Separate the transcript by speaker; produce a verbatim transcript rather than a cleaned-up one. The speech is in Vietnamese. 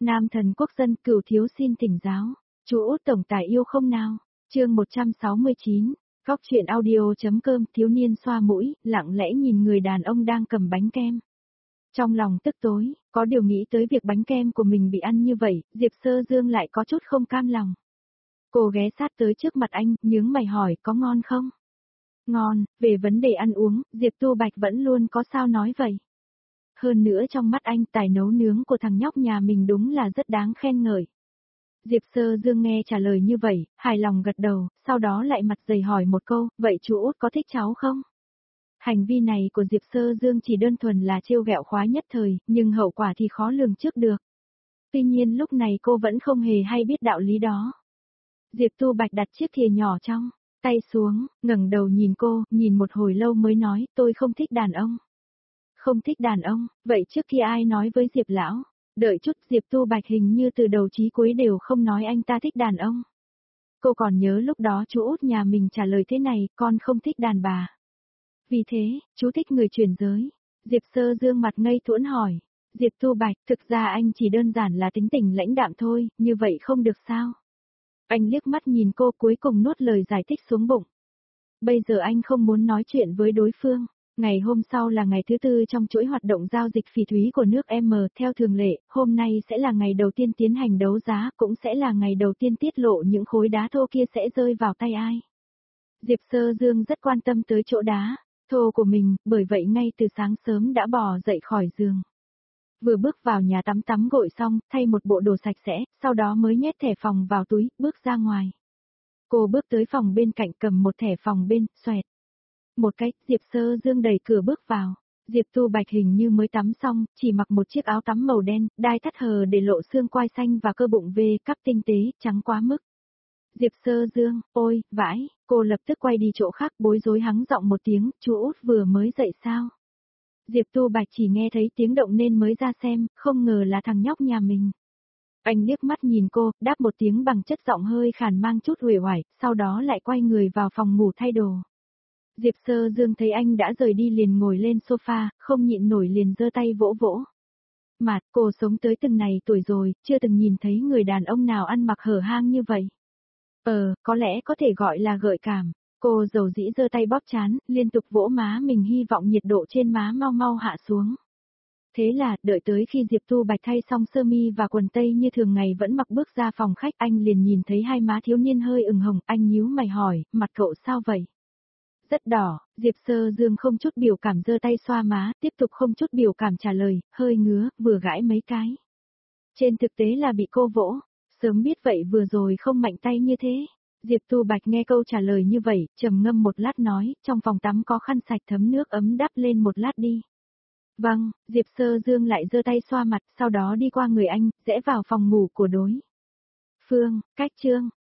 Speaker 1: Nam thần quốc dân Cửu thiếu xin thỉnh giáo. Chú Út tổng tài yêu không nào? Chương một trăm sáu mươi chín. Góc truyện audio.com. Thiếu niên xoa mũi, lặng lẽ nhìn người đàn ông đang cầm bánh kem. Trong lòng tức tối, có điều nghĩ tới việc bánh kem của mình bị ăn như vậy, Diệp Sơ Dương lại có chút không cam lòng. Cô ghé sát tới trước mặt anh, nhướng mày hỏi có ngon không? Ngon, về vấn đề ăn uống, Diệp Tu Bạch vẫn luôn có sao nói vậy. Hơn nữa trong mắt anh tài nấu nướng của thằng nhóc nhà mình đúng là rất đáng khen ngợi. Diệp Sơ Dương nghe trả lời như vậy, hài lòng gật đầu, sau đó lại mặt dày hỏi một câu, vậy chú Út có thích cháu không? Hành vi này của Diệp Sơ Dương chỉ đơn thuần là trêu ghẹo khoái nhất thời, nhưng hậu quả thì khó lường trước được. Tuy nhiên lúc này cô vẫn không hề hay biết đạo lý đó. Diệp Tu Bạch đặt chiếc thìa nhỏ trong tay xuống, ngẩng đầu nhìn cô, nhìn một hồi lâu mới nói, tôi không thích đàn ông. Không thích đàn ông, vậy trước khi ai nói với Diệp lão? Đợi chút, Diệp Tu Bạch hình như từ đầu chí cuối đều không nói anh ta thích đàn ông. Cô còn nhớ lúc đó chú Út nhà mình trả lời thế này, con không thích đàn bà. Vì thế, chú thích người chuyển giới. Diệp Sơ Dương mặt ngây thuẫn hỏi. Diệp Tu Bạch, thực ra anh chỉ đơn giản là tính tình lãnh đạm thôi, như vậy không được sao? Anh liếc mắt nhìn cô cuối cùng nuốt lời giải thích xuống bụng. Bây giờ anh không muốn nói chuyện với đối phương. Ngày hôm sau là ngày thứ tư trong chuỗi hoạt động giao dịch phỉ thúy của nước M, theo thường lệ, hôm nay sẽ là ngày đầu tiên tiến hành đấu giá, cũng sẽ là ngày đầu tiên tiết lộ những khối đá thô kia sẽ rơi vào tay ai. Diệp Sơ Dương rất quan tâm tới chỗ đá thô của mình, bởi vậy ngay từ sáng sớm đã bò dậy khỏi giường. Vừa bước vào nhà tắm tắm gội xong, thay một bộ đồ sạch sẽ, sau đó mới nhét thẻ phòng vào túi, bước ra ngoài. Cô bước tới phòng bên cạnh cầm một thẻ phòng bên, xoẹt. Một cách, Diệp Sơ Dương đẩy cửa bước vào. Diệp Tu Bạch hình như mới tắm xong, chỉ mặc một chiếc áo tắm màu đen, đai thắt hờ để lộ xương quai xanh và cơ bụng V cắp tinh tế, trắng quá mức. Diệp Sơ Dương, ôi, vãi, cô lập tức quay đi chỗ khác bối rối hắng giọng một tiếng, chú Út vừa mới dậy sao? Diệp Tu Bạch chỉ nghe thấy tiếng động nên mới ra xem, không ngờ là thằng nhóc nhà mình. Anh liếc mắt nhìn cô, đáp một tiếng bằng chất giọng hơi khàn mang chút uể oải, sau đó lại quay người vào phòng ngủ thay đồ. Diệp Sơ Dương thấy anh đã rời đi liền ngồi lên sofa, không nhịn nổi liền giơ tay vỗ vỗ. Mạt, cô sống tới từng này tuổi rồi, chưa từng nhìn thấy người đàn ông nào ăn mặc hở hang như vậy. Ờ, có lẽ có thể gọi là gợi cảm. Cô dầu dĩ giơ tay bóp trán, liên tục vỗ má mình hy vọng nhiệt độ trên má mau mau hạ xuống. Thế là, đợi tới khi Diệp Tu Bạch thay xong sơ mi và quần tây như thường ngày vẫn mặc bước ra phòng khách, anh liền nhìn thấy hai má thiếu niên hơi ửng hồng, anh nhíu mày hỏi, mặt cậu sao vậy? Rất đỏ, Diệp Sơ Dương không chút biểu cảm giơ tay xoa má, tiếp tục không chút biểu cảm trả lời, hơi ngứa, vừa gãi mấy cái. Trên thực tế là bị cô vỗ, sớm biết vậy vừa rồi không mạnh tay như thế. Diệp Tu Bạch nghe câu trả lời như vậy, trầm ngâm một lát nói, trong phòng tắm có khăn sạch thấm nước ấm đắp lên một lát đi. Vâng, Diệp Sơ Dương lại giơ tay xoa mặt, sau đó đi qua người anh, rẽ vào phòng ngủ của đối phương, cách chương.